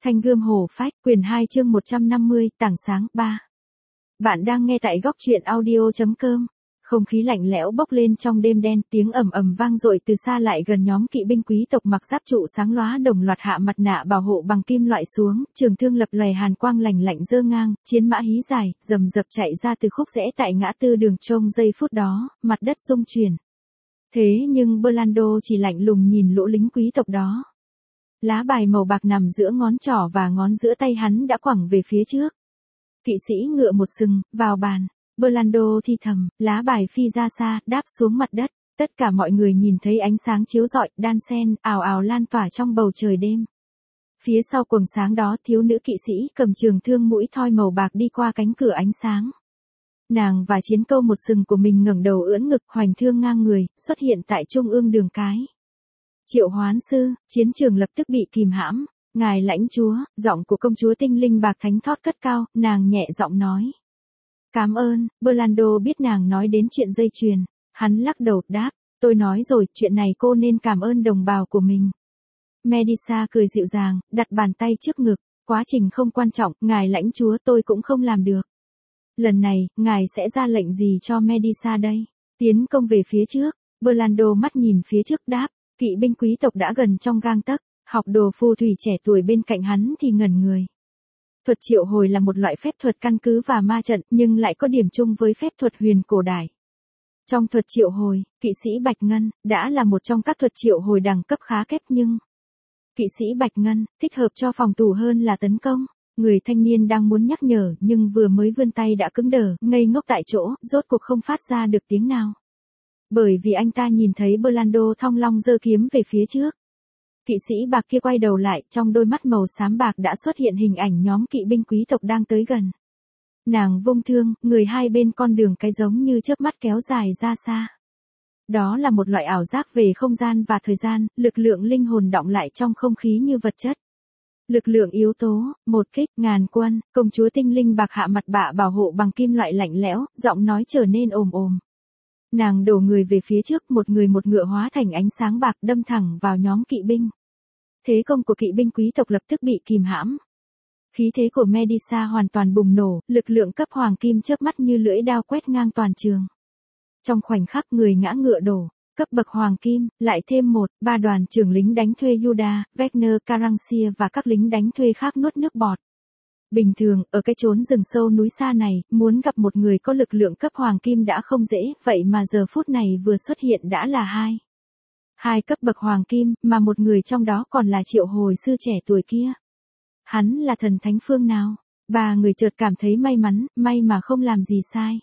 Thanh gươm hổ phách, quyển 2 chương 150, tảng sáng 3. Bạn đang nghe tại góc truyện audio.com. Không khí lạnh lẽo bốc lên trong đêm đen, tiếng ầm ầm vang dội từ xa lại gần. Nhóm kỵ binh quý tộc mặc giáp trụ sáng lóa đồng loạt hạ mặt nạ bảo hộ bằng kim loại xuống, trường thương lập lòe hàn quang lạnh lạnh giơ ngang, chiến mã hí dài, rầm rập chạy ra từ khúc rẽ tại ngã tư đường. Trong giây phút đó, mặt đất rung chuyển. Thế nhưng Burlando chỉ lạnh lùng nhìn lũ lính quý tộc đó. Lá bài màu bạc nằm giữa ngón trỏ và ngón giữa tay hắn đã quẳng về phía trước. Kỵ sĩ ngựa một sừng, vào bàn. Burlando thi thầm, lá bài phi ra xa, đáp xuống mặt đất. Tất cả mọi người nhìn thấy ánh sáng chiếu rọi, đan xen, ào ào lan tỏa trong bầu trời đêm. Phía sau quầng sáng đó, thiếu nữ kỵ sĩ cầm trường thương mũi thoi màu bạc đi qua cánh cửa ánh sáng. Nàng và chiến câu một sừng của mình ngẩng đầu ưỡn ngực, hoành thương ngang người, xuất hiện tại trung ương đường cái. Triệu hoán sư, chiến trường lập tức bị kìm hãm. Ngài lãnh chúa, giọng của công chúa tinh linh bạc thánh thót cất cao, nàng nhẹ giọng nói. Cảm ơn. Burlando biết nàng nói đến chuyện dây chuyền. Hắn lắc đầu đáp, tôi nói rồi, chuyện này cô nên cảm ơn đồng bào của mình. Medusa cười dịu dàng, đặt bàn tay trước ngực, quá trình không quan trọng, ngài lãnh chúa tôi cũng không làm được. Lần này, ngài sẽ ra lệnh gì cho Medusa đây? Tiến công về phía trước. Burlando mắt nhìn phía trước đáp. Kỵ binh quý tộc đã gần trong gang tấc, học đồ phù thủy trẻ tuổi bên cạnh hắn thì ngẩn người. Thuật triệu hồi là một loại phép thuật căn cứ và ma trận, nhưng lại có điểm chung với phép thuật huyền cổ đại. Trong thuật triệu hồi, kỵ sĩ Bạch Ngân đã là một trong các thuật triệu hồi đẳng cấp khá kép, nhưng kỵ sĩ Bạch Ngân thích hợp cho phòng thủ hơn là tấn công. Người thanh niên đang muốn nhắc nhở nhưng vừa mới vươn tay đã cứng đờ, ngây ngốc tại chỗ, rốt cuộc không phát ra được tiếng nào. Bởi vì anh ta nhìn thấy Burlando thong long giơ kiếm về phía trước. Kỵ sĩ bạc kia quay đầu lại, trong đôi mắt màu xám bạc đã xuất hiện hình ảnh nhóm kỵ binh quý tộc đang tới gần. Nàng vung thương, người hai bên con đường cái giống như chớp mắt kéo dài ra xa. Đó là một loại ảo giác về không gian và thời gian, lực lượng linh hồn đọng lại trong không khí như vật chất. Lực lượng yếu tố, một kích, ngàn quân, công chúa tinh linh bạc hạ mặt bạ bảo hộ bằng kim loại lạnh lẽo, giọng nói trở nên ồm ồm. Nàng đổ người về phía trước, một người một ngựa hóa thành ánh sáng bạc đâm thẳng vào nhóm kỵ binh. Thế công của kỵ binh quý tộc lập tức bị kìm hãm. Khí thế của Medusa hoàn toàn bùng nổ, lực lượng cấp hoàng kim chớp mắt như lưỡi đao quét ngang toàn trường. Trong khoảnh khắc người ngã ngựa đổ, cấp bậc hoàng kim, lại thêm ba đoàn trưởng lính đánh thuê Judah, Wagner, Caransia và các lính đánh thuê khác nuốt nước bọt. Bình thường, ở cái chốn rừng sâu núi xa này, muốn gặp một người có lực lượng cấp hoàng kim đã không dễ, vậy mà giờ phút này vừa xuất hiện đã là hai cấp bậc hoàng kim, mà một người trong đó còn là triệu hồi sư trẻ tuổi kia. Hắn là thần thánh phương nào? Ba người chợt cảm thấy may mắn, may mà không làm gì sai.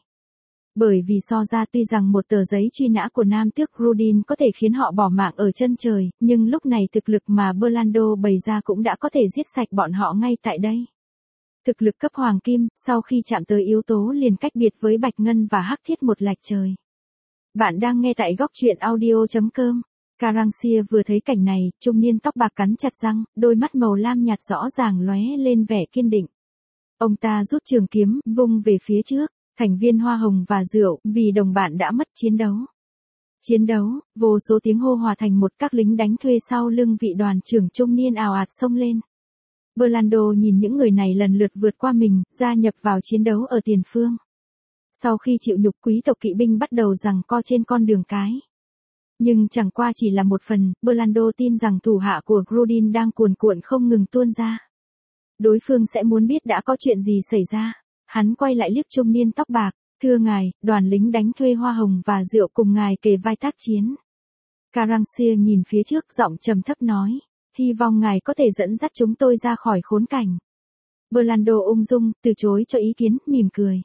Bởi vì so ra tuy rằng một tờ giấy truy nã của nam tước Rudin có thể khiến họ bỏ mạng ở chân trời, nhưng lúc này thực lực mà Burlando bày ra cũng đã có thể giết sạch bọn họ ngay tại đây. Thực lực cấp hoàng kim, sau khi chạm tới yếu tố liền cách biệt với bạch ngân và hắc thiết một lạch trời. Bạn đang nghe tại góc truyện audio.com. Caransia vừa thấy cảnh này, trung niên tóc bạc cắn chặt răng, đôi mắt màu lam nhạt rõ ràng lóe lên vẻ kiên định. Ông ta rút trường kiếm, vung về phía trước, thành viên hoa hồng và rượu, vì đồng bạn đã mất chiến đấu. Chiến đấu, vô số tiếng hô hòa thành một, các lính đánh thuê sau lưng vị đoàn trưởng trung niên ào ạt xông lên. Burlando nhìn những người này lần lượt vượt qua mình, gia nhập vào chiến đấu ở tiền phương. Sau khi chịu nhục, quý tộc kỵ binh bắt đầu giằng co trên con đường cái. Nhưng chẳng qua chỉ là một phần, Burlando tin rằng thủ hạ của Rudin đang cuồn cuộn không ngừng tuôn ra. Đối phương sẽ muốn biết đã có chuyện gì xảy ra. Hắn quay lại liếc trung niên tóc bạc, thưa ngài, đoàn lính đánh thuê hoa hồng và rượu cùng ngài kề vai tác chiến. Caransia nhìn phía trước, giọng trầm thấp nói, hy vọng ngài có thể dẫn dắt chúng tôi ra khỏi khốn cảnh. Burlando ung dung, từ chối cho ý kiến, mỉm cười.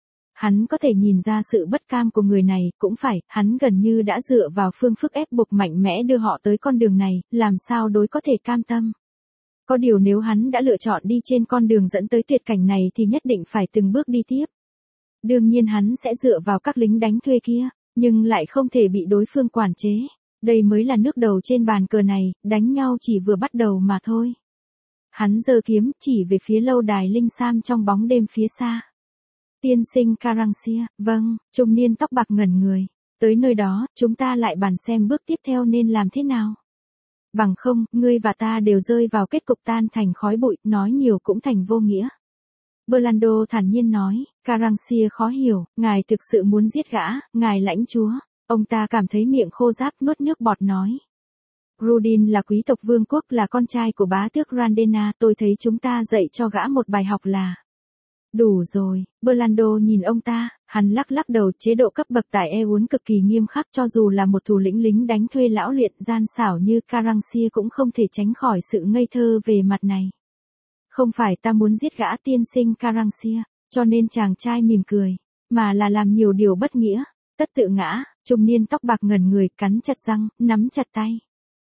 Hắn có thể nhìn ra sự bất cam của người này, cũng phải, hắn gần như đã dựa vào phương thức ép buộc mạnh mẽ đưa họ tới con đường này, làm sao đối có thể cam tâm. Có điều nếu hắn đã lựa chọn đi trên con đường dẫn tới tuyệt cảnh này thì nhất định phải từng bước đi tiếp. Đương nhiên hắn sẽ dựa vào các lính đánh thuê kia, nhưng lại không thể bị đối phương quản chế. Đây mới là nước đầu trên bàn cờ này, đánh nhau chỉ vừa bắt đầu mà thôi. Hắn giơ kiếm, chỉ về phía lâu đài linh sam trong bóng đêm phía xa. Tiên sinh Caransia, vâng, trung niên tóc bạc ngẩn người. Tới nơi đó, chúng ta lại bàn xem bước tiếp theo nên làm thế nào. Bằng không, ngươi và ta đều rơi vào kết cục tan thành khói bụi, nói nhiều cũng thành vô nghĩa. Burlando thản nhiên nói, Caransia khó hiểu, ngài thực sự muốn giết gã, ngài lãnh chúa. Ông ta cảm thấy miệng khô ráp nuốt nước bọt nói. Rudin là quý tộc vương quốc, là con trai của bá tước Randena, tôi thấy chúng ta dạy cho gã một bài học là. Đủ rồi, Burlando nhìn ông ta, hắn lắc lắc đầu. Chế độ cấp bậc tại Eun cực kỳ nghiêm khắc, cho dù là một thủ lĩnh lính đánh thuê lão luyện gian xảo như Caransia cũng không thể tránh khỏi sự ngây thơ về mặt này. Không phải ta muốn giết gã tiên sinh Caransia, cho nên chàng trai mỉm cười, mà là làm nhiều điều bất nghĩa. Tất tự ngã, trung niên tóc bạc ngẩn người, cắn chặt răng, nắm chặt tay.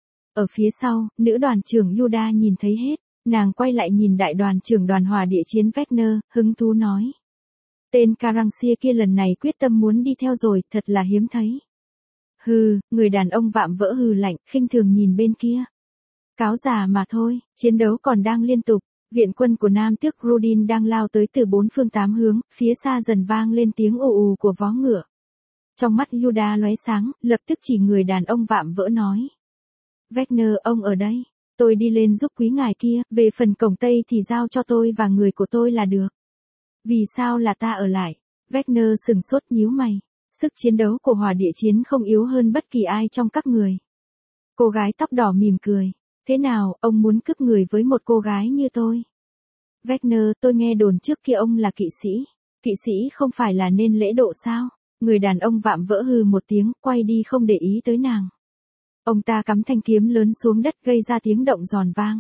Ở phía sau, nữ đoàn trưởng Yuda nhìn thấy hết, nàng quay lại nhìn đại đoàn trưởng đoàn hỏa địa chiến Wagner, hứng thú nói. Tên Caransia kia lần này quyết tâm muốn đi theo rồi, thật là hiếm thấy. Hừ, người đàn ông vạm vỡ hừ lạnh, khinh thường nhìn bên kia. Cáo già mà thôi, chiến đấu còn đang liên tục. Viện quân của Nam tước Rudin đang lao tới từ bốn phương tám hướng, phía xa dần vang lên tiếng ù ù của vó ngựa. Trong mắt Yuda lóe sáng, lập tức chỉ người đàn ông vạm vỡ nói. Wagner, ông ở đây. Tôi đi lên giúp quý ngài kia, về phần cổng Tây thì giao cho tôi và người của tôi là được. Vì sao là ta ở lại? Wagner sừng sốt nhíu mày. Sức chiến đấu của hỏa địa chiến không yếu hơn bất kỳ ai trong các người. Cô gái tóc đỏ mỉm cười. Thế nào, ông muốn cướp người với một cô gái như tôi? Wagner, tôi nghe đồn trước kia ông là kỵ sĩ. Kỵ sĩ không phải là nên lễ độ sao? Người đàn ông vạm vỡ hừ một tiếng, quay đi không để ý tới nàng. Ông ta cắm thanh kiếm lớn xuống đất gây ra tiếng động giòn vang.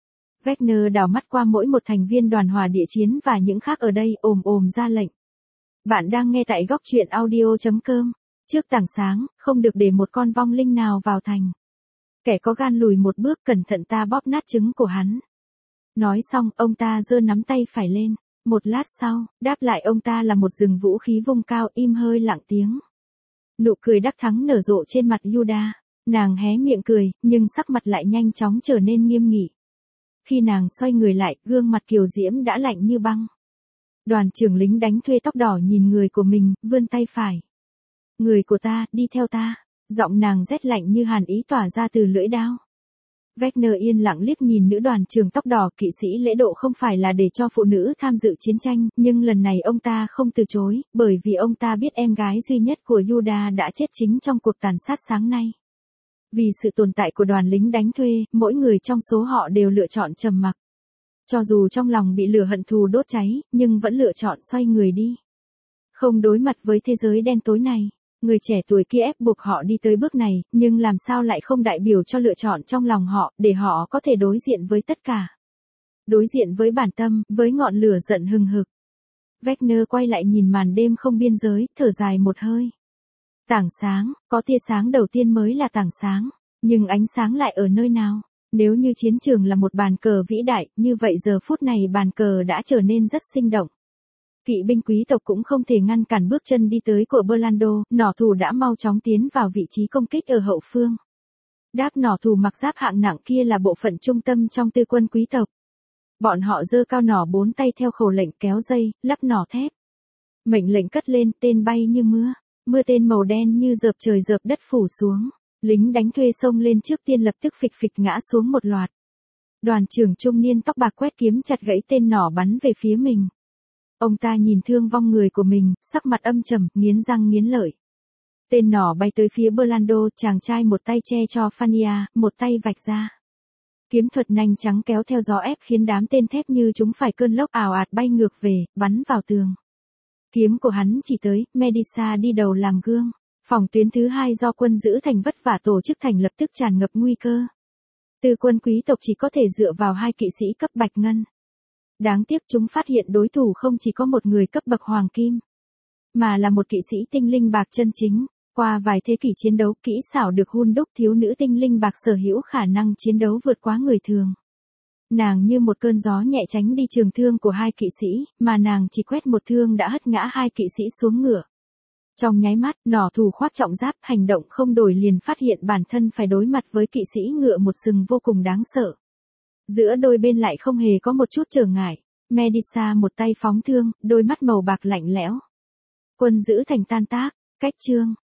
Wagner đảo mắt qua mỗi một thành viên đoàn hỏa địa chiến và những khác ở đây, ồm ồm ra lệnh. Bạn đang nghe tại góc truyện audio.com. Trước tảng sáng, không được để một con vong linh nào vào thành. Kẻ có gan lùi một bước, cẩn thận ta bóp nát trứng của hắn. Nói xong, ông ta giơ nắm tay phải lên. Một lát sau, đáp lại ông ta là một rừng vũ khí vung cao, im hơi lặng tiếng. Nụ cười đắc thắng nở rộ trên mặt Yuda. Nàng hé miệng cười, nhưng sắc mặt lại nhanh chóng trở nên nghiêm nghị. Khi nàng xoay người lại, gương mặt kiều diễm đã lạnh như băng. Đoàn trưởng lính đánh thuê tóc đỏ nhìn người của mình, vươn tay phải. Người của ta, đi theo ta. Giọng nàng rét lạnh như hàn ý tỏa ra từ lưỡi đao. Wagner yên lặng liếc nhìn nữ đoàn trưởng tóc đỏ. Kỵ sĩ lễ độ không phải là để cho phụ nữ tham dự chiến tranh, nhưng lần này ông ta không từ chối, bởi vì ông ta biết em gái duy nhất của Yuda đã chết chính trong cuộc tàn sát sáng nay. Vì sự tồn tại của đoàn lính đánh thuê, mỗi người trong số họ đều lựa chọn trầm mặc. Cho dù trong lòng bị lửa hận thù đốt cháy, nhưng vẫn lựa chọn xoay người đi. Không đối mặt với thế giới đen tối này. Người trẻ tuổi kia ép buộc họ đi tới bước này, nhưng làm sao lại không đại biểu cho lựa chọn trong lòng họ, để họ có thể đối diện với tất cả. Đối diện với bản tâm, với ngọn lửa giận hừng hực. Wagner quay lại nhìn màn đêm không biên giới, thở dài một hơi. Tảng sáng, có tia sáng đầu tiên mới là tảng sáng, nhưng ánh sáng lại ở nơi nào? Nếu như chiến trường là một bàn cờ vĩ đại, như vậy giờ phút này bàn cờ đã trở nên rất sinh động. Kỵ binh quý tộc cũng không thể ngăn cản bước chân đi tới của Burlando, nỏ thù đã mau chóng tiến vào vị trí công kích ở hậu phương. Đáp nỏ thù mặc giáp hạng nặng kia là bộ phận trung tâm trong tư quân quý tộc. Bọn họ giơ cao nỏ bốn tay theo khẩu lệnh kéo dây, lắp nỏ thép. Mệnh lệnh cất lên, tên bay như mưa. Mưa tên màu đen như dợp trời dợp đất phủ xuống. Lính đánh thuê xông lên trước tiên lập tức phịch phịch ngã xuống một loạt. Đoàn trưởng trung niên tóc bạc quét kiếm chặt gãy tên nỏ bắn về phía mình. Ông ta nhìn thương vong người của mình, sắc mặt âm trầm, nghiến răng nghiến lợi. Tên nỏ bay tới phía Burlando, chàng trai một tay che cho Fania, một tay vạch ra. Kiếm thuật nhanh trắng kéo theo gió ép khiến đám tên thép như chúng phải cơn lốc ào ạt bay ngược về, bắn vào tường. Kiếm của hắn chỉ tới, Medusa đi đầu làm gương. Phòng tuyến thứ hai do quân giữ thành vất vả tổ chức thành lập tức tràn ngập nguy cơ. Tư quân quý tộc chỉ có thể dựa vào hai kỵ sĩ cấp bạch ngân. Đáng tiếc chúng phát hiện đối thủ không chỉ có một người cấp bậc hoàng kim, mà là một kỵ sĩ tinh linh bạc chân chính. Qua vài thế kỷ chiến đấu, kỹ xảo được hun đúc, thiếu nữ tinh linh bạc sở hữu khả năng chiến đấu vượt quá người thường. Nàng như một cơn gió nhẹ tránh đi trường thương của hai kỵ sĩ, mà nàng chỉ quét một thương đã hất ngã hai kỵ sĩ xuống ngựa. Trong nháy mắt, nỏ thù khoác trọng giáp, hành động không đổi liền phát hiện bản thân phải đối mặt với kỵ sĩ ngựa một sừng vô cùng đáng sợ. Giữa đôi bên lại không hề có một chút trở ngại. Medusa một tay phóng thương, đôi mắt màu bạc lạnh lẽo. Quân giữ thành tan tác, cách chương.